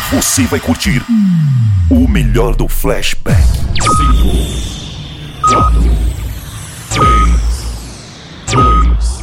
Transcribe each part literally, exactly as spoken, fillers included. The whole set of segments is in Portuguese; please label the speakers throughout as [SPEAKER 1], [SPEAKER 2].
[SPEAKER 1] você vai curtir o melhor do Flashback. cinco, quatro, três, dois,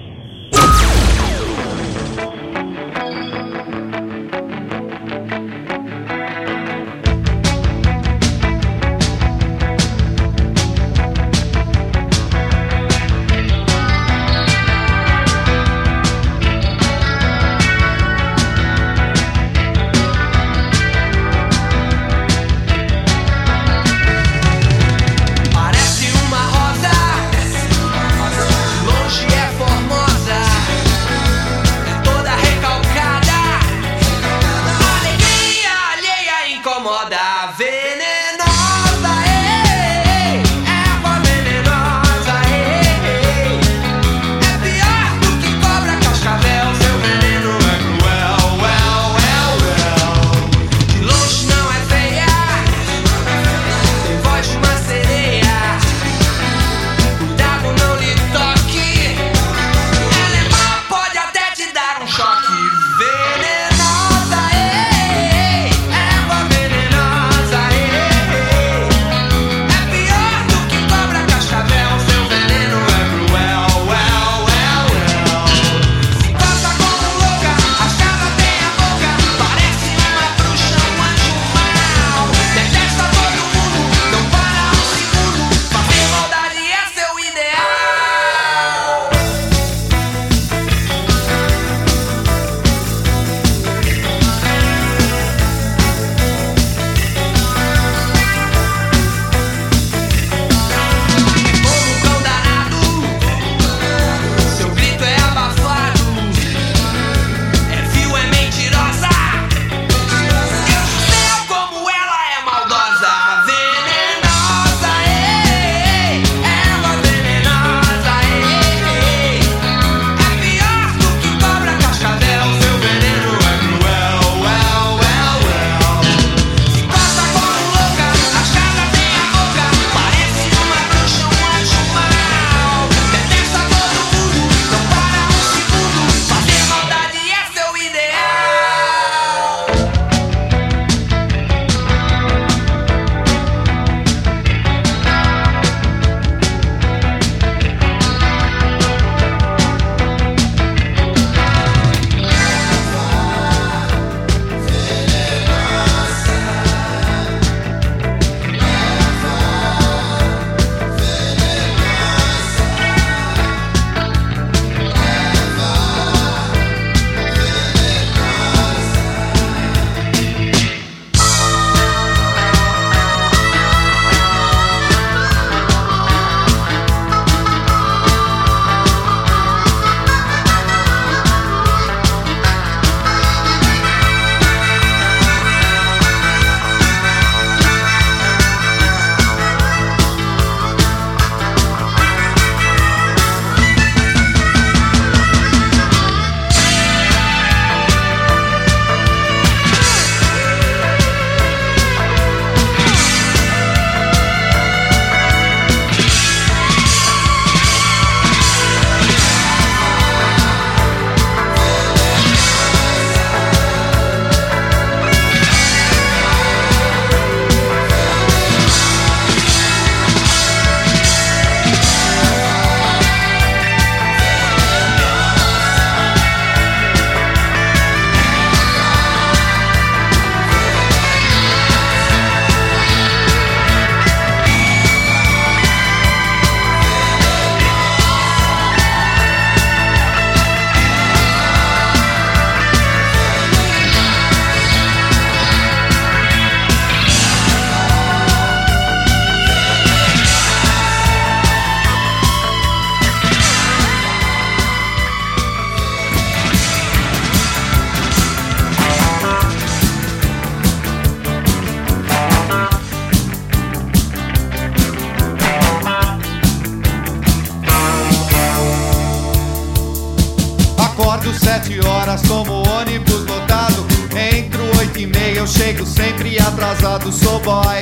[SPEAKER 2] Acordo sete horas, tomo ônibus lotado. Entro oito e meia, eu chego sempre atrasado. Sou boy,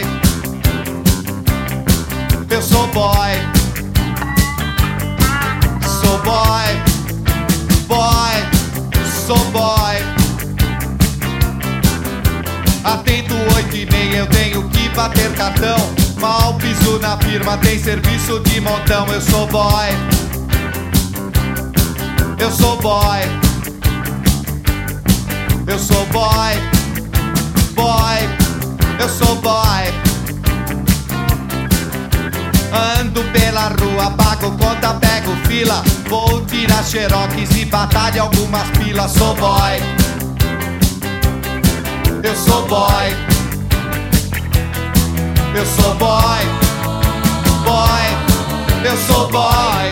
[SPEAKER 2] eu sou boy, sou boy, boy, sou boy. Atento oito e meia, eu tenho que bater cartão. Mal piso na firma, tem serviço de montão. Eu sou boy, eu sou boy, eu sou boy, boy, eu sou boy. Ando pela rua, pago conta, pego fila. Vou tirar xerox e batalha algumas pilas. Sou boy, eu sou boy, eu sou boy, boy, eu sou boy.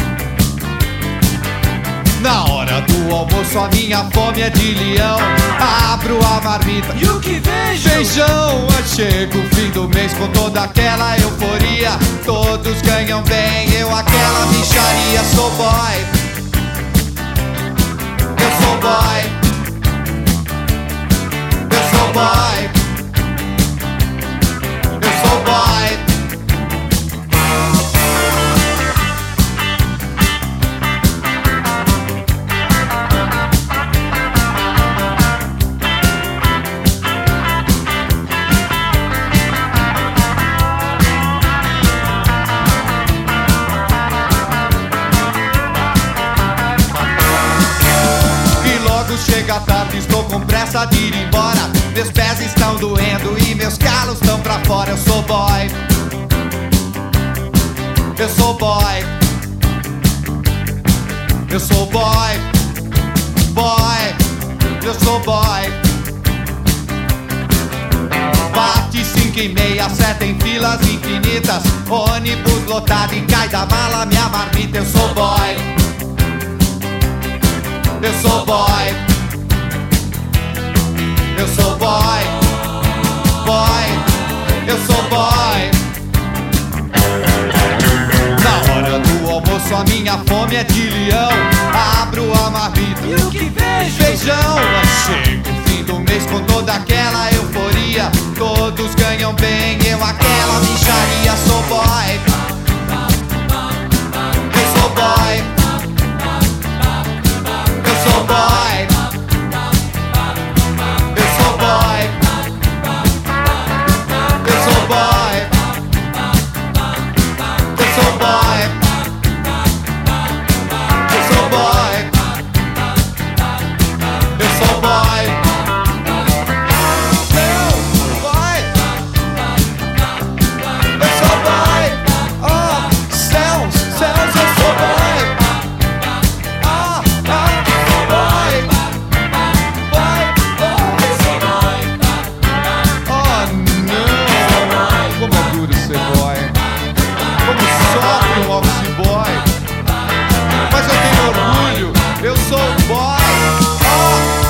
[SPEAKER 2] Na hora do almoço a minha fome é de leão. Abro a marmita
[SPEAKER 3] e o que vejo?
[SPEAKER 2] Feijão. Chega o fim do mês com toda aquela euforia. Todos ganham bem, eu aquela micharia. Sou boy, eu sou boy, eu sou boy, eu sou boy. Chega tarde, estou com pressa de ir embora. Meus pés estão doendo e meus calos estão pra fora. Eu sou boy, eu sou boy, eu sou boy, boy, eu sou boy. Bate cinco e meia, sete em filas infinitas. Ônibus lotado e cai da mala minha marmita. Eu sou boy, eu sou boy, eu sou boy, boy, eu sou boy. Na hora do almoço a minha fome é de leão. Abro a marmita
[SPEAKER 3] e o que vejo?
[SPEAKER 2] Feijão. Chega o fim do mês com toda aquela euforia. Todos ganham bem, eu aquela micharia. Sou boy, eu sou boy, eu sou boy, eu sou boy, eu sou boy, eu sou boy, eu sou boy, eu sou boy, eu sou boy, oh céus, céus, eu sou boy, ah, ah, boy, boy, boy, sou boy, oh não, como é duro ser boy, como sofre um office boy, mas eu tenho orgulho, eu sou boy, oh.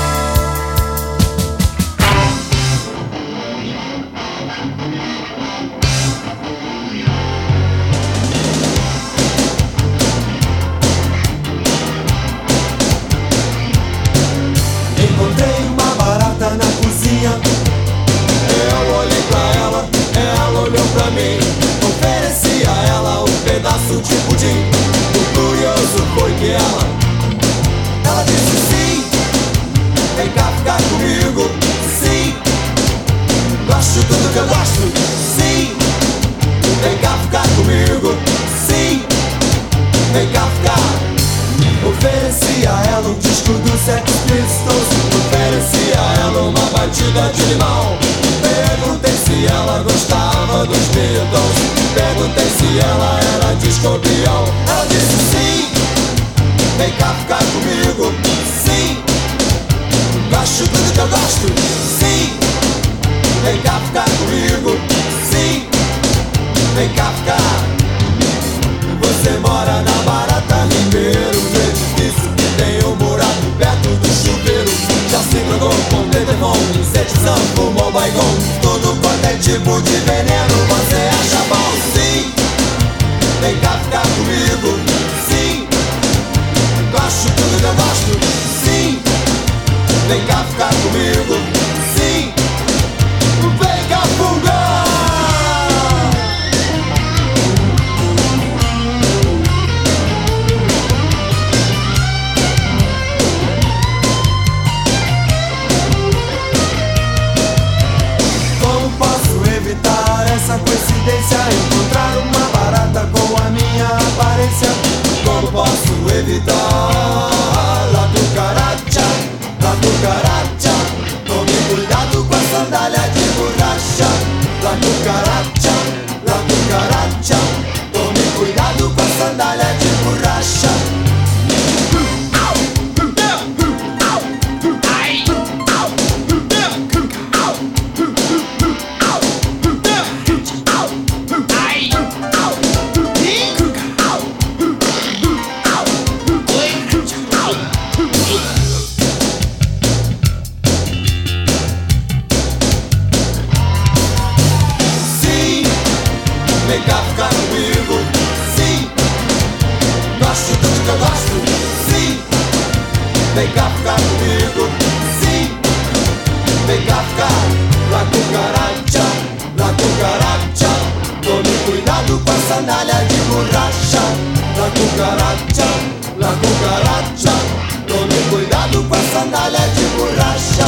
[SPEAKER 4] Encontrei uma barata na cozinha. Eu olhei pra ela, ela olhou pra mim. Ofereci a ela um pedaço de pudim. O curioso foi que ela Ela disse sim. Vem cá ficar comigo. Sim. Gosto tudo que eu gosto. Sim. Vem cá ficar comigo. Sim. Vem cá ficar. Ofereci a ela um disco do Sex Pistols. Ofereci a ela uma batida de limão. Perguntei se ela gostava dos Beatles. Perguntei se ela era de Escorpião. Ela disse sim. Vem cá ficar comigo. Sim. Gosto tudo que eu gosto. Sim. Vem cá ficar comigo. Sim. Vem cá ficar. Você mora na Barata Ribeiro, no edifício que tem um buraco perto do chuveiro. Já se drogou com Tetefon, insetizão, fumou Baygon. Tudo quanto é tipo de veneno você acha bom. Sim, vem cá ficar comigo. Sim, gosto tudo que eu gosto. Sim, vem cá ficar comigo. Sim, vem cá fungar. Kafka. La cucaracha, la cucaracha, tome cuidado com a sandália de borracha. La cucaracha, la cucaracha, tome cuidado com a sandália de borracha.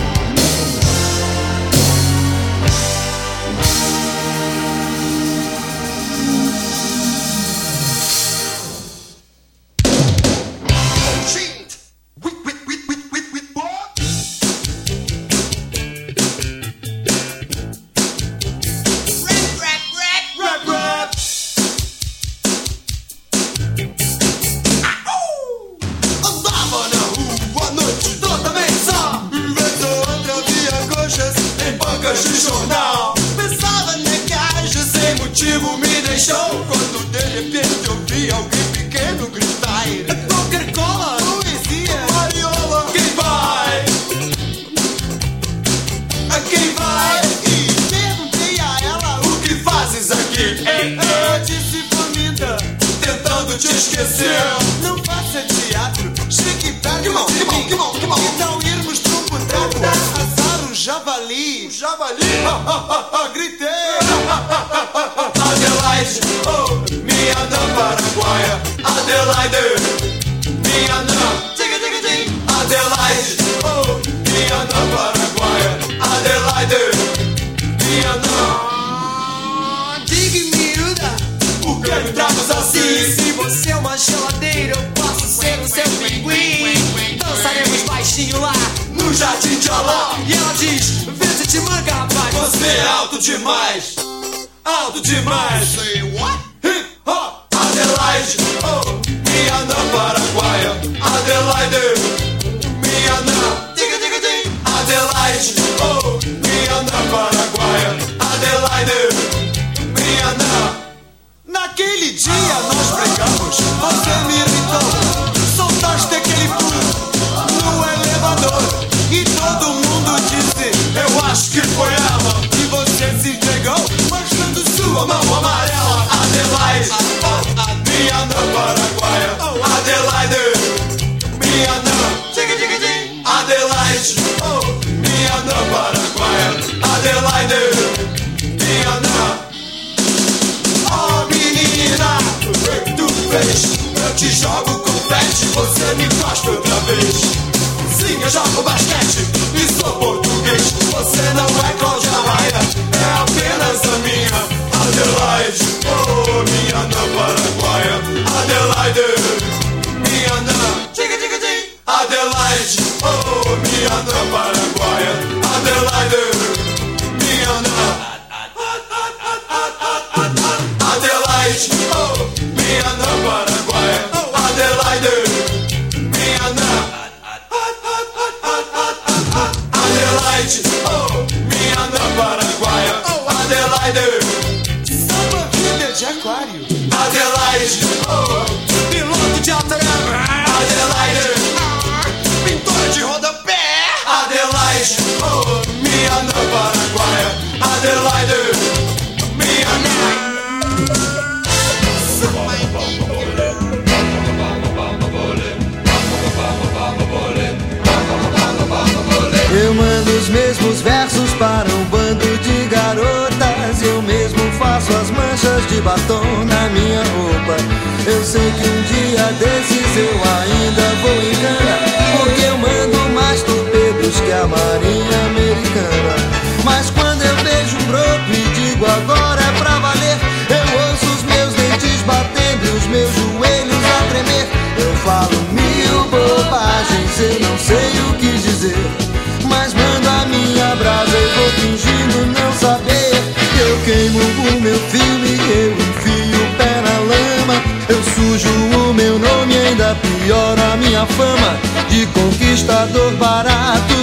[SPEAKER 3] Eu mando os mesmos versos para um bando de garotas. Eu mesmo faço as manchas de batom na minha roupa. Eu sei que um dia desses eu ainda vou em cana, porque eu mando mais torpedos que a marinha americana. Mas quando eu vejo um broto e digo agora é pra valer, eu ouço os meus dentes batendo e os meus joelhos a tremer. Eu falo mil bobagens, eu não sei o que dizer, mas mando a minha brasa e vou fingindo não saber. Eu queimo o meu filme, eu enfio o pé na lama, eu sujo o meu nome e ainda pioro a minha fama de conquistador barato.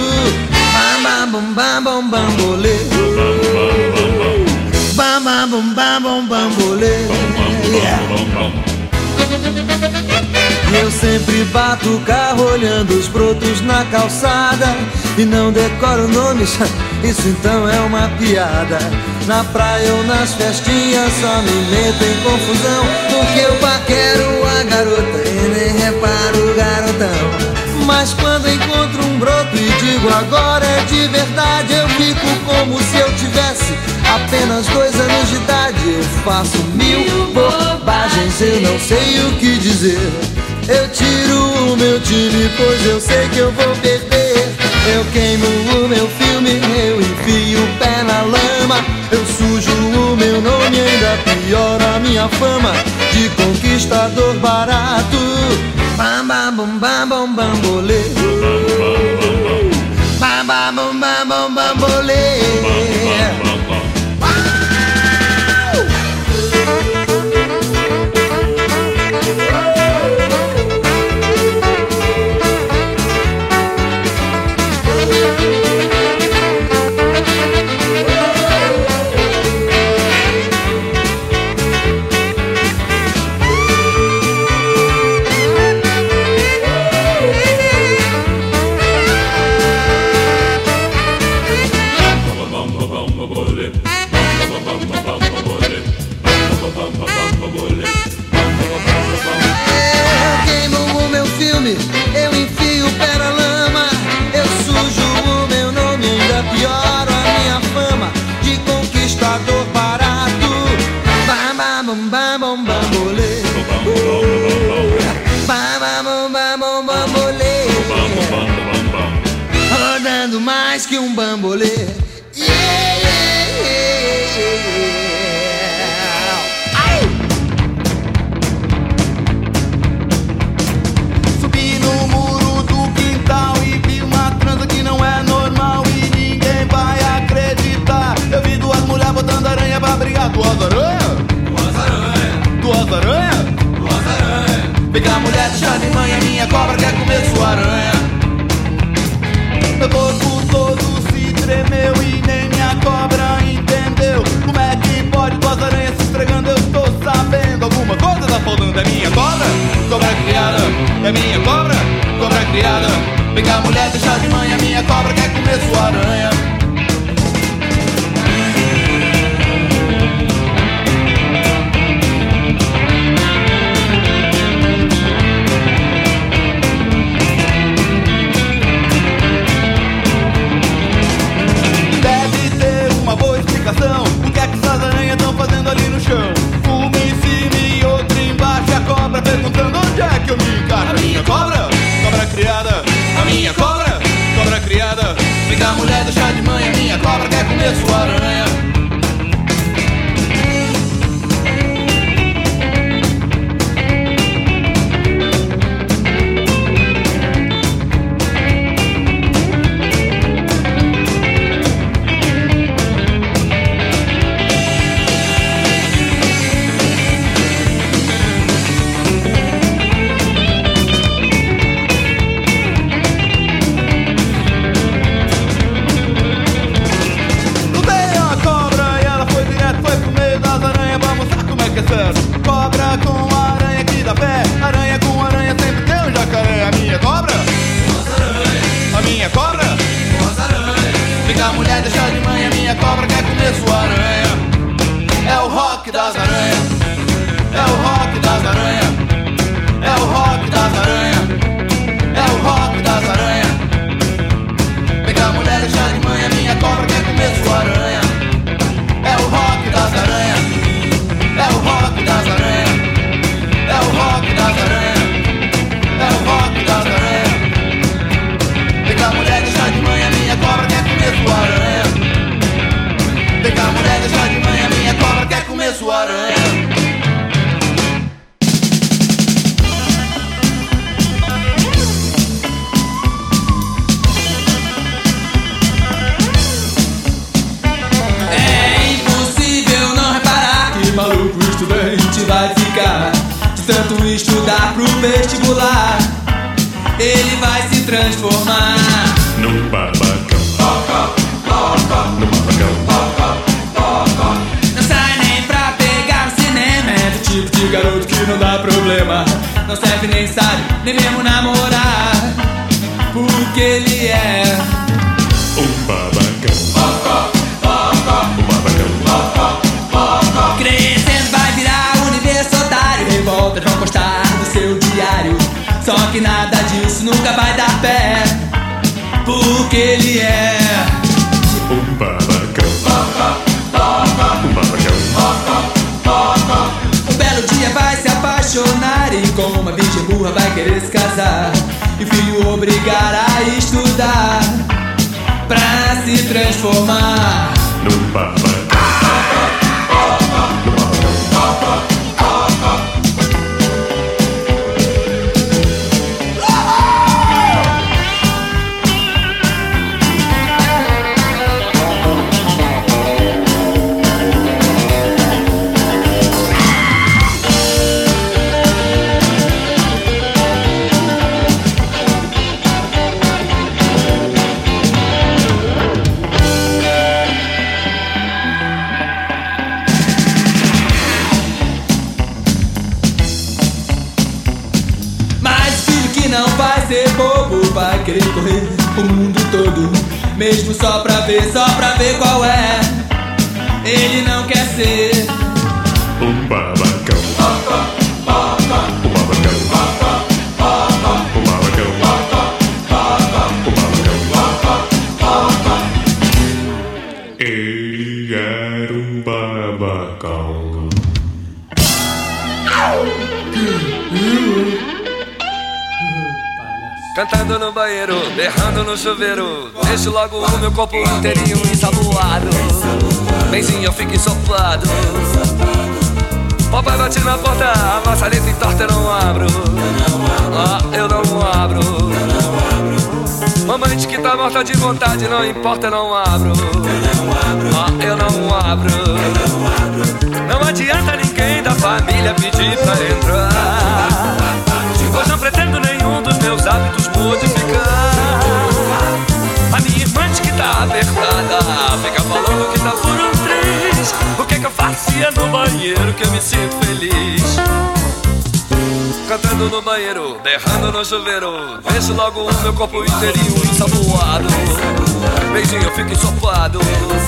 [SPEAKER 3] Bam bam bum bam bum bambolê, bam bam bum bam bum bambolê. Eu sempre bato o carro olhando os brotos na calçada e não decoro nomes, isso então é uma piada. Na praia ou nas festinhas só me meto em confusão, porque eu paquero a garota e nem reparo o garotão. Mas quando encontro um broto e digo agora é de verdade, eu fico como se eu tivesse apenas dois anos de idade. Eu faço mil bobagens, eu não sei o que dizer. Eu tiro o meu time, pois eu sei que eu vou perder. Eu queimo o meu filme, eu enfio o pé na lama. Eu sujo o meu nome e ainda pioro a minha fama de conquistador barato. Bam bam bum bam bum bambolê. Bam bam bum bam bum bambolê. Eu enfio o pé na lama, eu sujo o meu nome e ainda pioro a minha fama de conquistador barato. Bam bam bum bam bum bambolê. Bam bam bum bam bum bambolê. Rodando mais que um bambolê. Yeah, yeah, yeah, yeah.
[SPEAKER 2] Subi no muro do quintal e vi uma transa que não é normal e ninguém vai acreditar. Eu vi duas mulheres botando aranha pra brigar. Duas aranhas? Duas aranhas. Duas aranhas? Duas aranhas. Vem cá, mulher, deixa de manhã, minha cobra quer comer sua aranha. Meu corpo todo se tremeu e nem minha cobra entendeu. Como é que pode duas aranhas se esfregando? Eu estou sabendo alguma coisa tá faltando. É minha cobra? Cobra criada. É minha cobra? Cobra criada. Vem cá, mulher, deixa de manhã, minha cobra quer comer sua aranha. O que é que essas aranhas estão fazendo ali no chão? Uma em cima e outra embaixo. E a cobra perguntando onde é que eu me encaixo. A minha cobra? Cobra criada. A minha cobra? Cobra criada. Vem cá, mulher, deixa de manhã, minha cobra quer comer sua aranha. Cobra com aranha que dá pé, aranha com aranha sempre tem um jacaré. A minha cobra? A minha cobra? Vem cá, mulher, deixa de manhã, minha cobra quer comer sua aranha. É o rock das aranhas. É o rock das aranhas. É o rock das aranhas. É o rock das aranhas. Vem cá, mulher, deixa de manhã, minha cobra quer comer sua aranha. É o rock das aranhas. É o rock das aranhas. É o rock das aranhas. É o rock das aranhas. Vem cá, mulher, deixa de manhã, minha cobra quer comer sua aranha. Vem cá, mulher, deixa de manhã, minha cobra quer comer sua aranha.
[SPEAKER 5] Maluco estudante vai ficar de tanto estudar pro vestibular. Ele vai se transformar
[SPEAKER 1] num babacão. Num babacão.
[SPEAKER 5] Não sai nem pra pegar no cinema. É do tipo de garoto que não dá problema. Não serve nem sabe, nem mesmo namorar. Porque ele é
[SPEAKER 1] um babacão. Um babacão.
[SPEAKER 5] Crescendo vai virar universitário. Revoltas vão constar do seu diário. Só que nada disso isso nunca vai dar pé, porque ele é
[SPEAKER 1] um babacão. Um babacão.
[SPEAKER 5] Um belo dia vai se apaixonar e com uma bicha burra vai querer se casar, e o filho obrigar a estudar pra se transformar
[SPEAKER 1] num babacão.
[SPEAKER 5] vai querer correr o mundo todo, mesmo só pra ver, só pra ver qual é. Ele não quer ser
[SPEAKER 1] um babacão. Um babacão. Um babacão. Um babacão. Ele era um babacão.
[SPEAKER 6] Cantando no banheiro, berrando no chuveiro, deixo logo o meu corpo inteirinho ensaboado. Benzinho, eu fico ensopado. Papai bate na porta, a maçaneta entorta, eu não abro. Ah, eu não abro. Mamãe diz que tá morta de vontade, não importa, eu não abro. Ah, eu não abro. Não adianta ninguém da família pedir pra entrar, pois não pretendo nenhum dos meus hábitos modificar. A minha irmã diz que tá apertada, fica falando que tá por um triz. O que que eu fazia no banheiro que eu me sinto feliz? Cantando no banheiro, berrando no chuveiro, deixo logo o meu corpo inteirinho ensaboado. Beijinho, eu fico ensopado.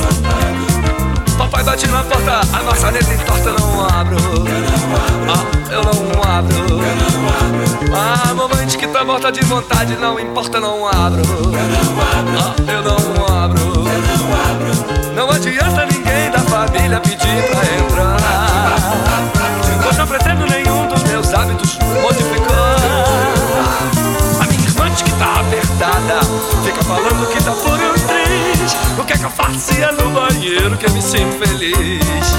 [SPEAKER 6] Papai bate na porta, a maçaneta entorta, eu não abro. Ah, eu não abro. Ah, mamãe diz que tá morta de vontade, não importa, não abro. Ah, eu não abro. Não adianta ninguém da família pedir pra entrar, pois não pretendo nenhum dos meus hábitos modificar. A minha irmã diz que tá apertada, fica falando que tá por um triz. O que é que eu fazia no banheiro que eu me sinto feliz?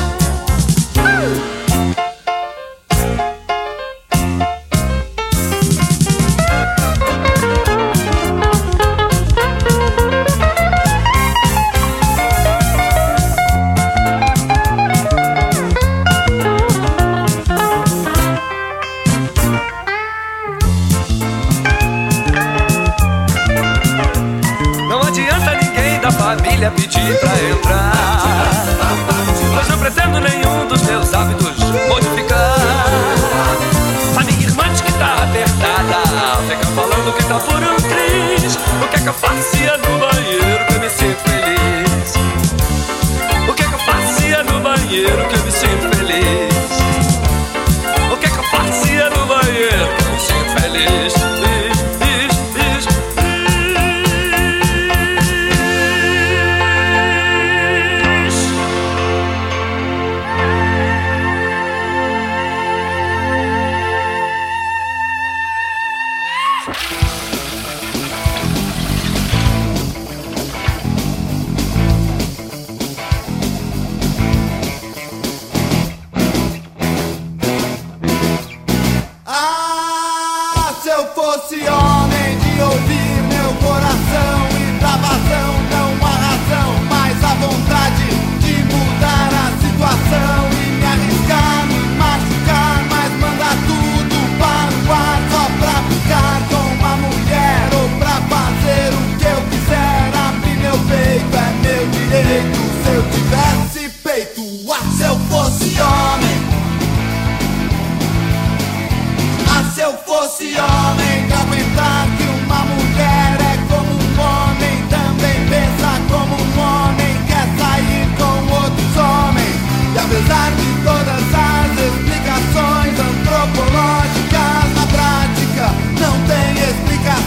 [SPEAKER 6] Pedir pra entrar, pois não pretendo nenhum dos meus hábitos modificar. A minha irmã diz que tá apertada, fica falando que tá por um triz. O que é que eu fazia no banheiro que eu me sinto feliz? O que é que eu fazia no banheiro que eu me sinto feliz? O que é que eu fazia no banheiro que eu me sinto feliz?
[SPEAKER 3] Explicações antropológicas, na prática não tem explicação.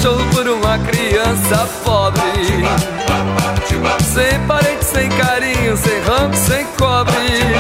[SPEAKER 6] cachorro por uma criança pobre, sem parente, sem carinho, sem rango, sem cobre.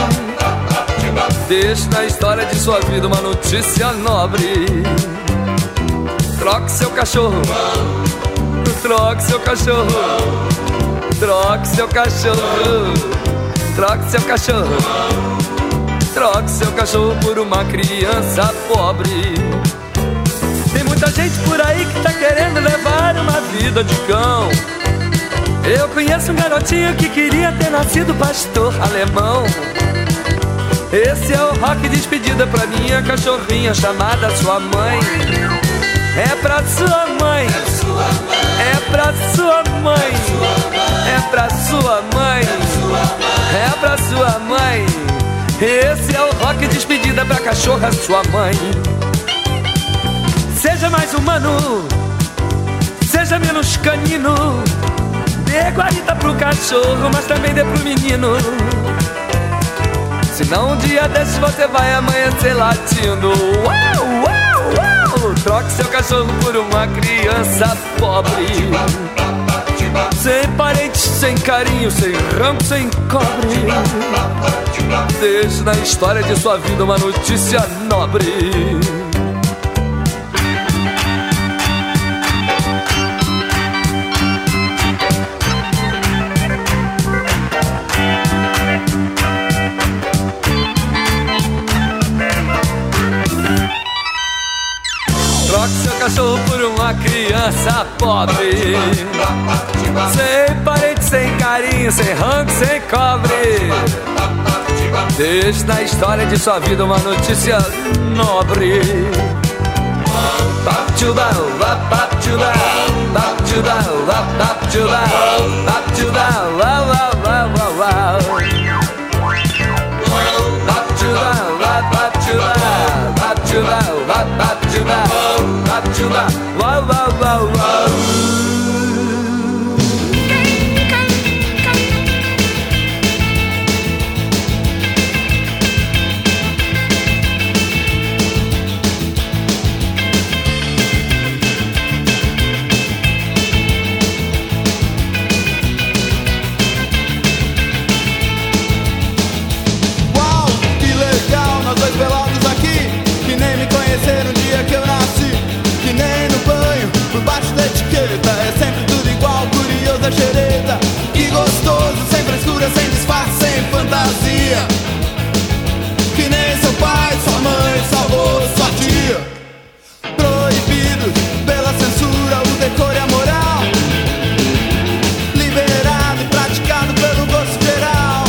[SPEAKER 6] Deixe na história de sua vida uma notícia nobre. Troque seu cachorro, troque seu cachorro, troque seu cachorro, troque seu cachorro, troque seu cachorro por uma criança pobre. Tem muita gente por aí que tá querendo levar uma vida de cão. Eu conheço um garotinho que queria ter nascido pastor alemão. Esse é o rock de despedida pra minha cachorrinha chamada sua mãe. É pra sua mãe, é pra sua mãe, é pra sua mãe, é pra sua mãe. Esse é o rock de despedida pra cachorra sua mãe. Seja mais humano, seja menos canino. Dê guarita pro cachorro, mas também dê pro menino. Senão um dia desses você vai amanhecer latindo. Uau, uau, uau. Troque seu cachorro por uma criança pobre, sem parentes, sem carinho, sem rango, sem cobre. Deixe na história de sua vida uma notícia nobre. Troque seu cachorro por uma criança pobre, sem parente, sem carinho, sem rango, sem cobre. Deixe na história de sua vida uma notícia nobre. Wow, wow, wow, wow.
[SPEAKER 2] Uau, que legal, nós dois pelados aqui, que nem me conheceram no dia que eu nasci. Que nem no banho, por baixo da etiqueta, é sempre tudo igual, curioso a xereta. Que gostoso, sem frescura, sem disfarce, sem fantasia. Que nem seu pai, sua mãe, seu avô, sua tia. Proibidos pela censura, o decoro e a moral. Liberado e praticado pelo gosto geral.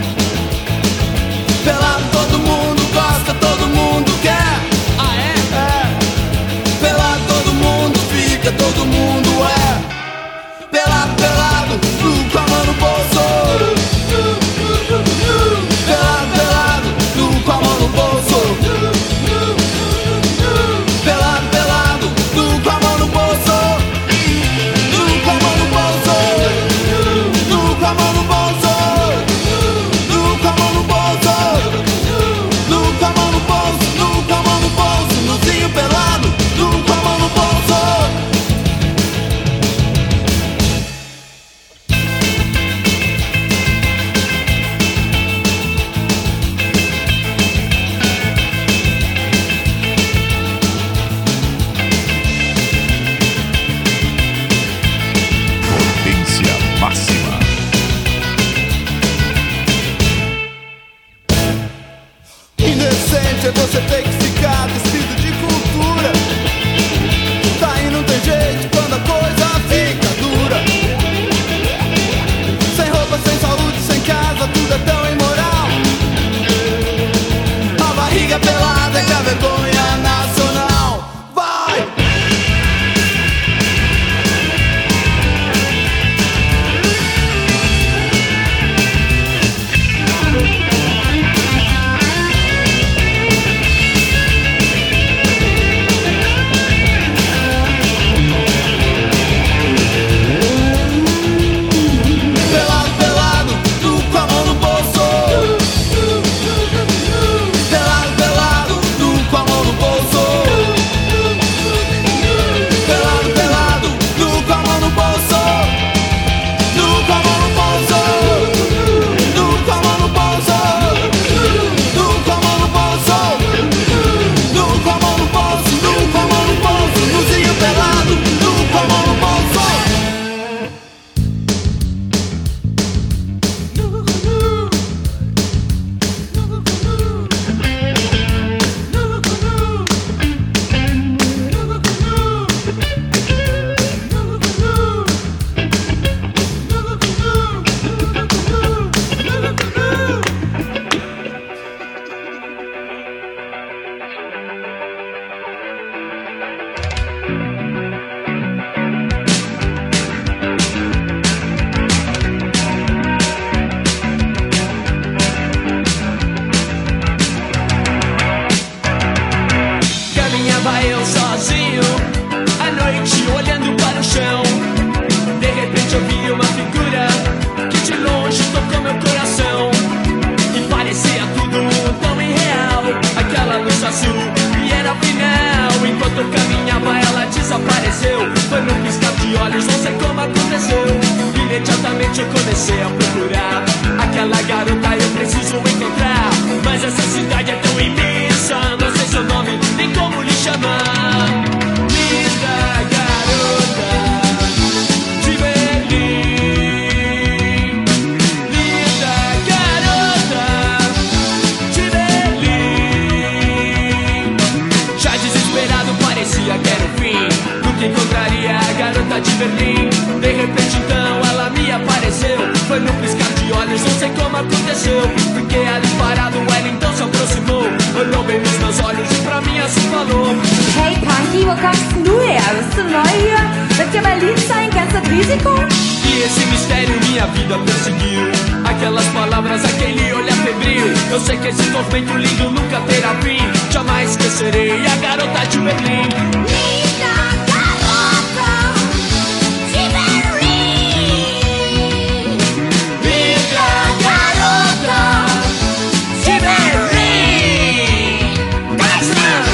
[SPEAKER 2] Pelado todo mundo gosta, todo mundo quer. Ah, é? É. Pelado todo mundo fica, todo mundo é. Pelado, pelado, tu com a mão no bolso. Pelado, pelado, tu com a mão no bolso. Pelado, pelado, tu com a mão no bolso. Tu com a mão no bolso. Tu com a mão no bolso. Tu com a mão no bolso. Tu com a mão no bolso. Tu com a mão no bolso. Nozinho pelado, tu com a mão no bolso.
[SPEAKER 5] de olhos, não sei como aconteceu. Imediatamente eu comecei a procurar aquela garota, eu preciso encontrar. Mas essa cidade é tão imensa, não sei seu nome, nem como lhe chamar. Linda garota de Berlim, linda garota de Berlim. Já desesperado parecia que era o fim, nunca encontraria a garota de Berlim. De repente então ela me apareceu, foi no piscar de olhos, não sei como aconteceu. Fiquei ali parado, ela então se aproximou, olhou bem nos meus olhos e pra mim assim falou:
[SPEAKER 7] Hey Punky, wo kommst denn du her? Bist du neu hier? Wird dir Berlin sein, kennst du Risiko?
[SPEAKER 5] E esse mistério minha vida perseguiu, aquelas palavras, aquele olhar febril. Eu sei que esse tormento lindo nunca terá fim, jamais esquecerei a garota de Berlim.
[SPEAKER 7] Linda garota de Berlim,
[SPEAKER 5] Linda garota
[SPEAKER 7] de Berlim. Deutschland!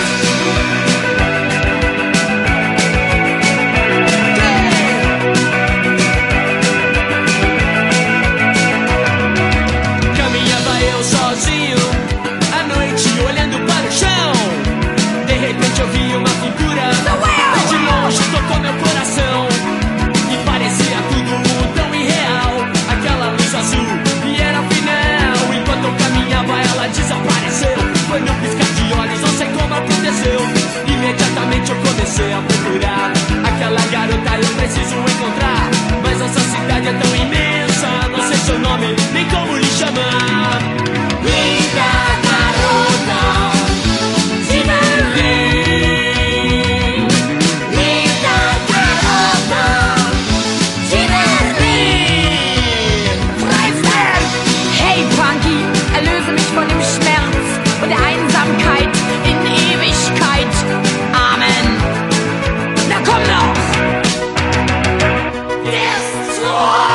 [SPEAKER 5] Caminhava eu sozinho, à noite olhando para o chão. De repente eu vi uma figura, de longe tocou meu coração. E parecia tudo tão irreal, aquela luz azul e era final. Enquanto eu caminhava ela desapareceu, foi no piscar de olhos, não sei como aconteceu. Imediatamente eu comecei a procurar aquela garota, eu preciso encontrar. Mas essa cidade é tão imensa, não sei seu nome, nem como lhe chamar. Linda garota de Berlim,
[SPEAKER 7] Linda garota de Berlin. Freisberg! Hey Punky, erlöse mich von dem Schmerz und der Einsamkeit in Ewigkeit. Amen. Na komm noch! Destroy!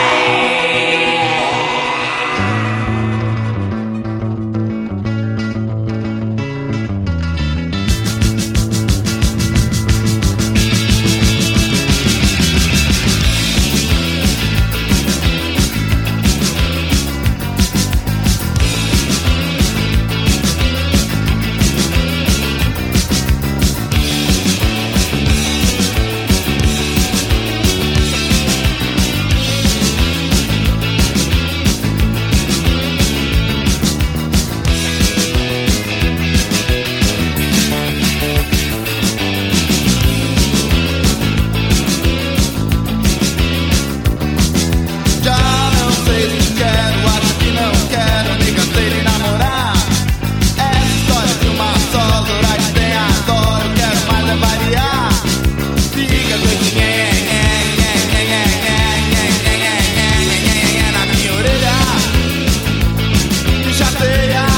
[SPEAKER 2] Já não sei se quero, acho que não quero, nem cansei de namorar. Essa história de uma só, Zoraide tem adoro, quero mais é variar. Fica com esse nhé, nhé, nhé, nhé, nhé, nhé, nhé, nhé, nhé, nhé, nhé, na minha orelha. Me chateia,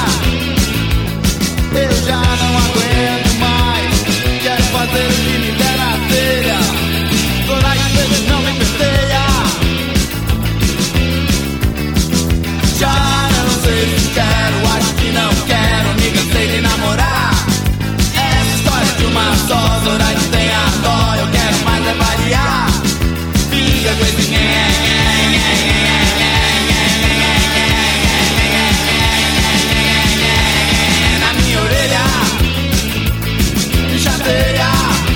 [SPEAKER 2] eu já não aguento mais. Quero fazer o que me der na telha. Zoraide vezes não me penteia. Já não sei se quero, acho que não quero, me cansei de namorar. Essa história de uma só, Zoraide tem a dó, eu quero mais é variar. Fica com esse nhé, nhé, nhé, nhé, nhé, nhé, nhé, na minha orelha. Me chateia,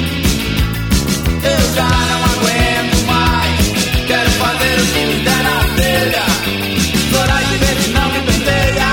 [SPEAKER 2] eu já não aguento mais. Quero fazer o que me der na telha. Zoraide vezes não me penteia.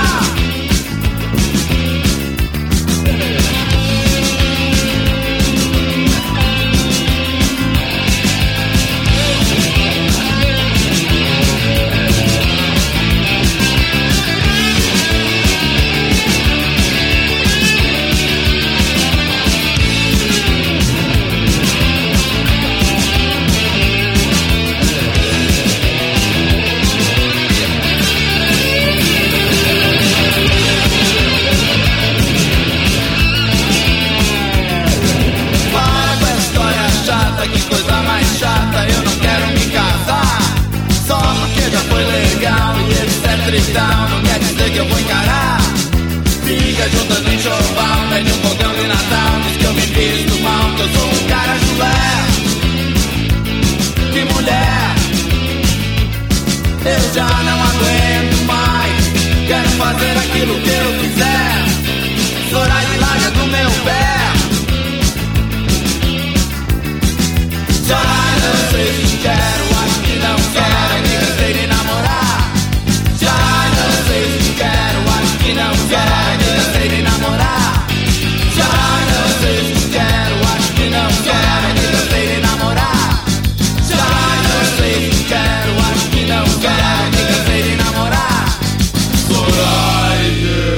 [SPEAKER 2] Para com essa história chata, que coisa mais chata, eu não quero me casar. Só porque já foi legal e etc e tal, não quer dizer que eu vou encarar. Fica juntando enxoval, pede um fogão de Natal, diz que eu me visto mal, que eu sou um cara chulé. eu já não aguento mais. Quero fazer aquilo que eu quiser. Chorar de lágrima do meu pé. Já não sei se quero, acho que não quero. Me cansei de namorar. Já não sei se quero, acho que não quero. Me cansei de namorar. Já não sei se quero, acho que não quero. Me cansei de namorar. Já não sei se quero, acho que não quero. Me cansei de namorar. Zoraide.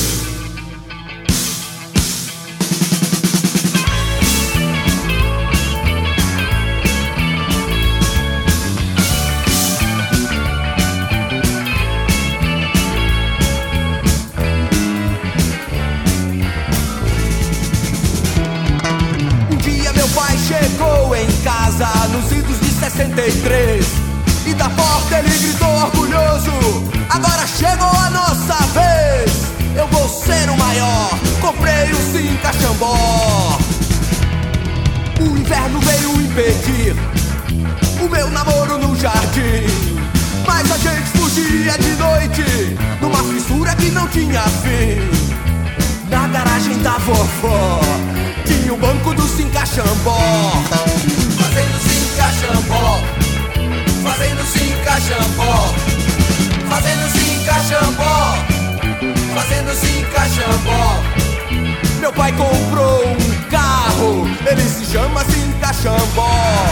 [SPEAKER 8] Chegou em casa nos idos de sessenta e três e da porta ele gritou orgulhoso: agora chegou a nossa vez. Eu vou ser o maior, comprei um Cinca Chambó. O inverno veio impedir o meu namoro no jardim, mas a gente fugia de noite numa fissura que não tinha fim. Na garagem da vovó tinha o banco do Cinca Chambó. Fazendo Cinca Chambó, fazendo Cinca Chambó, fazendo Cinca Chambó, fazendo Cinca Chambó. Meu pai comprou um carro, ele se chama Cinca Chambó.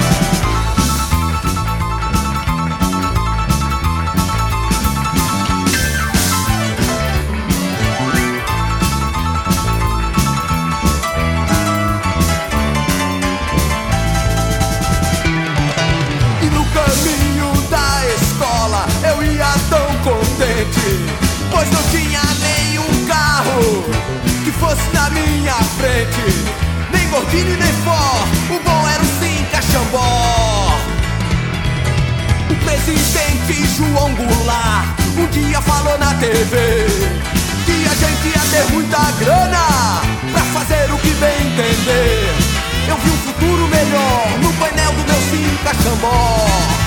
[SPEAKER 8] Pois não tinha nenhum carro que fosse na minha frente, nem Gordini nem Ford, o bom era o Cinca Chambó. O presidente João Goulart um dia falou na T V que a gente ia ter muita grana pra fazer o que bem entender. Eu vi um futuro melhor no painel do meu Cinca Chambó.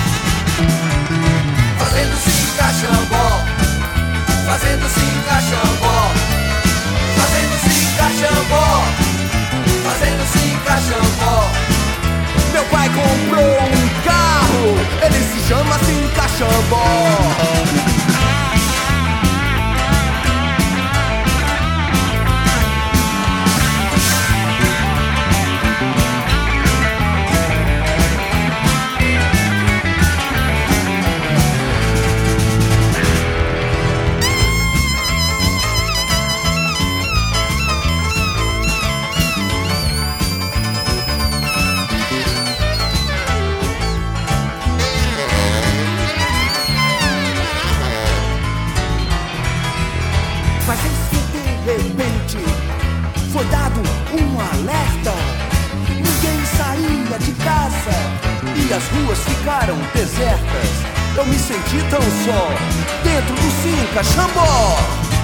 [SPEAKER 8] Fazendo Cinca Chambó, fazendo Cinca Chambó, fazendo Cinca Chambó, fazendo Cinca Chambó. Meu pai comprou um carro, ele se chama Cinca Chambó. Foi dado um alerta, ninguém saía de casa e as ruas ficaram desertas. Eu me senti tão só dentro do Cinca Chambó.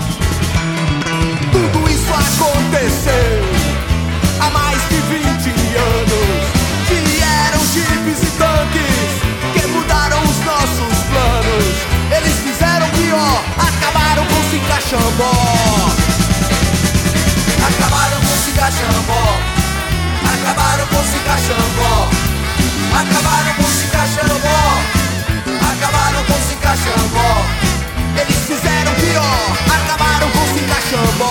[SPEAKER 8] Tudo isso aconteceu há mais de vinte anos. Vieram jipes e tanques que mudaram os nossos planos. Eles fizeram pior, acabaram com o Cinca Chambó. Acabaram com o Cinca Chambó, acabaram com o Cinca Chambó, acabaram com o Cinca Chambó, acabaram com o Cinca Chambó. Eles fizeram pior, acabaram com o Cinca Chambó.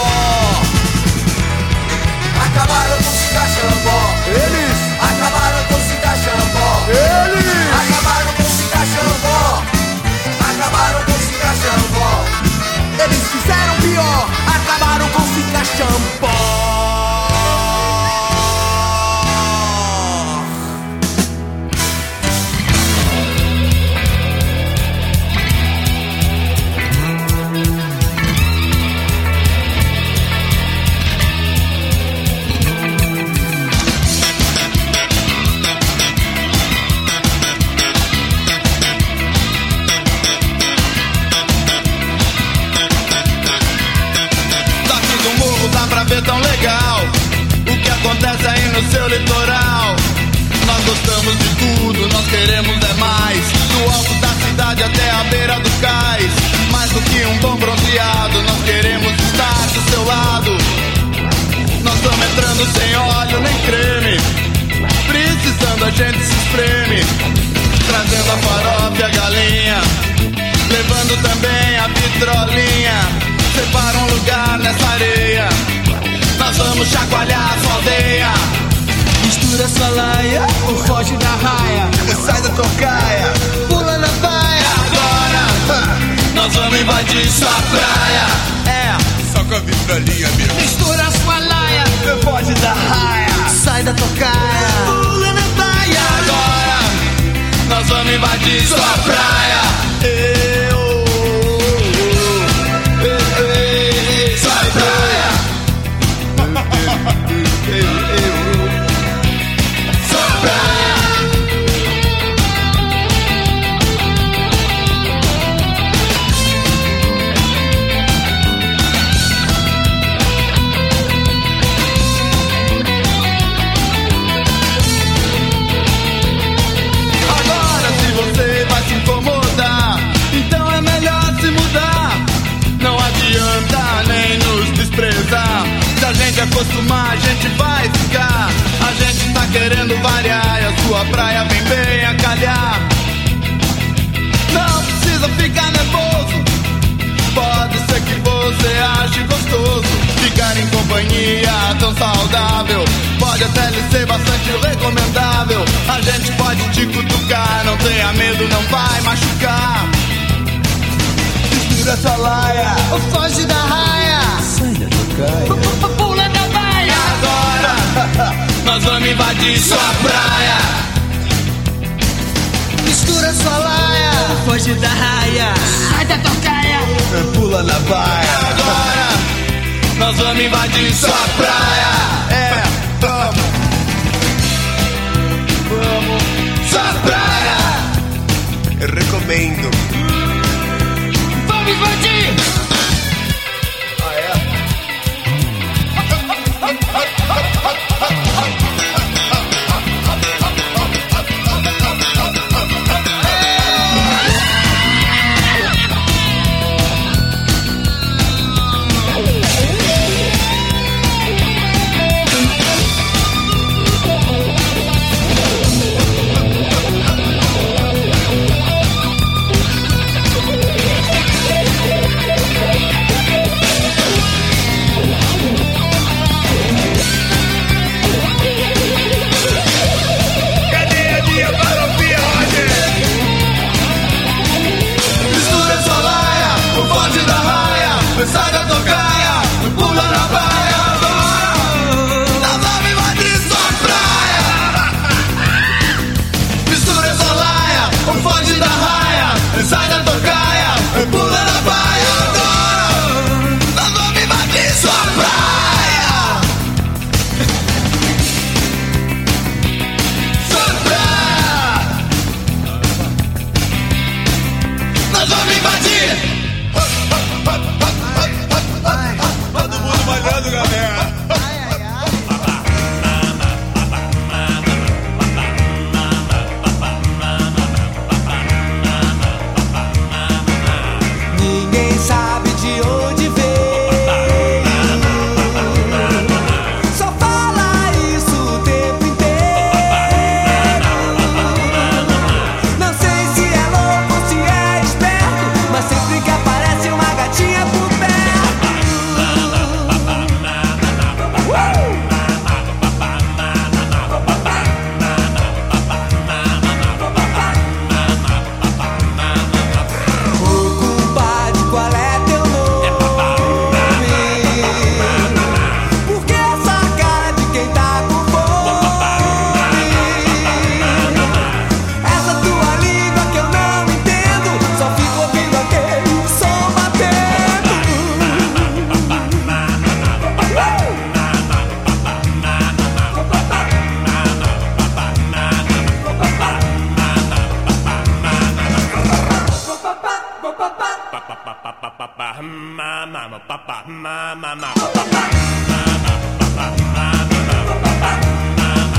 [SPEAKER 8] Acabaram com o Cinca Chambó. Eles acabaram com o Cinca Chambó. Eles acabaram com o Cinca Chambó. Acabaram com o Cinca Chambó. Eles fizeram pior, acabaram com o Cinca Chambó.
[SPEAKER 2] Tão legal o que acontece aí no seu litoral. Nós gostamos de tudo, nós queremos é mais. No alto da cidade cidade até a beira do cais. Mais do que um bom bronzeado, nós queremos estar do seu lado. Nós estamos entrando sem óleo nem creme, precisando a gente se espreme, trazendo a farofa e a galinha, levando também a vitrolinha. Separa um lugar nessa areia, nós vamos chacoalhar a sua aldeia.
[SPEAKER 8] Mistura sua laia, ou foge da raia,
[SPEAKER 2] sai da tocaia,
[SPEAKER 8] pula na baia.
[SPEAKER 2] Agora nós vamos invadir sua praia. É,
[SPEAKER 9] só com a vitrolinha mesmo.
[SPEAKER 8] Mistura sua laia,
[SPEAKER 2] foge da raia,
[SPEAKER 8] sai da tocaia,
[SPEAKER 2] pula na baia. Agora nós vamos invadir sua praia. Eu, eu, eu, sua praia. Eu, eu, sua praia. Agora se você vai se incomodar, então é melhor se mudar. Não adianta nem nos desprezar. Se a gente acostumar, a gente vai ficar. A gente tá querendo variar e a sua praia vem bem a calhar. Não precisa ficar nervoso, pode ser que você ache gostoso ficar em companhia tão saudável. Pode até lhe ser bastante recomendável. A gente pode te cutucar, não tenha medo, não vai machucar. Mistura essa laia,
[SPEAKER 8] ou foge da raia,
[SPEAKER 2] sai da tocaia,
[SPEAKER 8] pula da baia.
[SPEAKER 2] Agora nós vamos invadir sua praia.
[SPEAKER 8] Mistura sua laia, ou foge da raia, sai da tocaia,
[SPEAKER 2] pula na baia. Agora nós vamos invadir sua praia. É, vamos, vamos, sua praia.
[SPEAKER 9] Eu recomendo.
[SPEAKER 8] Vamos invadir.
[SPEAKER 2] Ah, é? Sai da tocaia, pula na baia. Nós vamos invadir sua praia. Mistura essa laia, ou foge da raia. Sai da tocaia, pula na baia. Agora nós vamos invadir sua praia. Sua praia. Nós vamos invadir.
[SPEAKER 9] Todo mundo malhando, galera.
[SPEAKER 8] Ninguém sabe de onde veio, só fala isso o tempo inteiro. Não sei se é louco ou se é esperto, mas sempre que aparece uma gatinha por perto.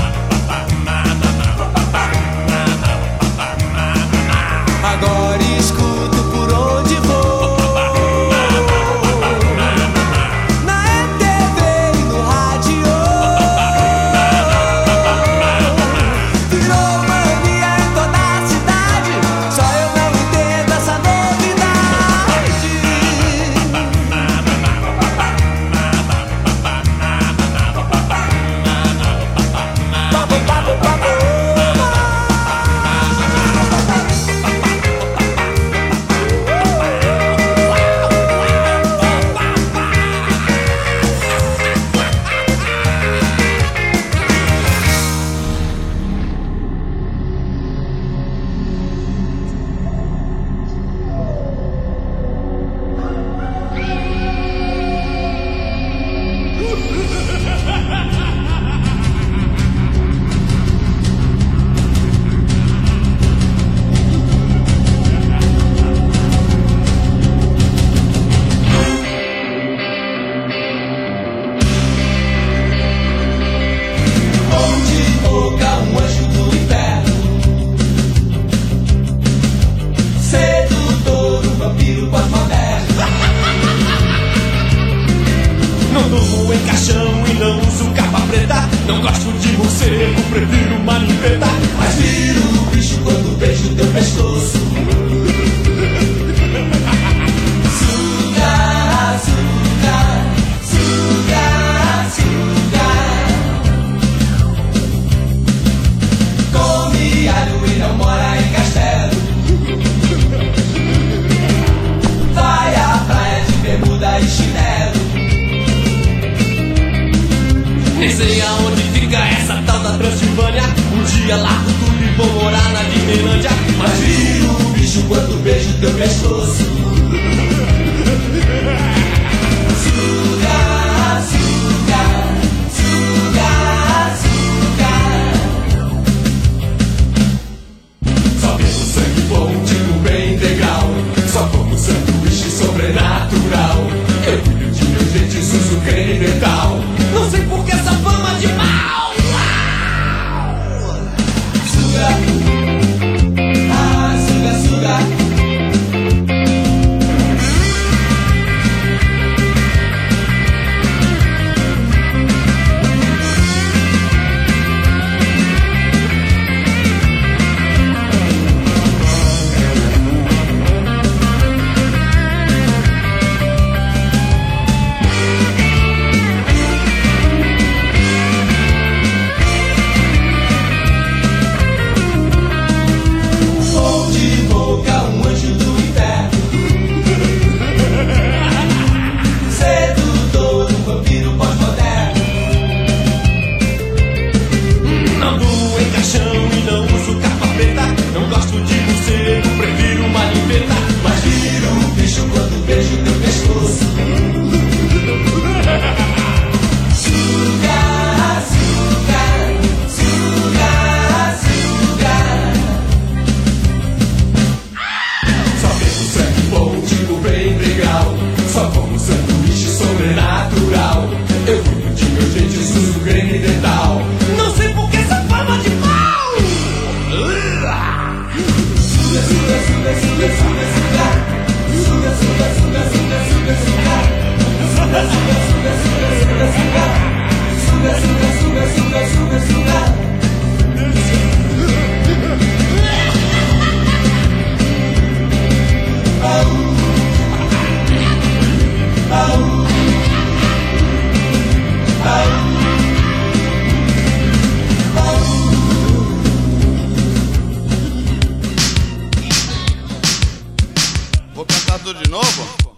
[SPEAKER 8] Agora escuta. morcego, prefiro uma limpeta. Mas viro o bicho quando beijo teu pescoço. Suga, suga, suga, suga. Come alho e não mora em castelo. Vai à praia de bermuda e chinelo. Nem sei aonde fica essa tal da Transilvânia. Um dia largo tudo e vou morar na Disneylândia. Mas viro o bicho quando beijo teu pescoço. Suga, suga, suga, suga. Só bebo sangue bom, tipo bem integral. Só como sanduíche sobrenatural. Eu cuido de meus dentes, uso creme dental. Não sei por que essa fama de mal. Suga, ah, suga, suga.
[SPEAKER 2] Vou cantar tudo de novo?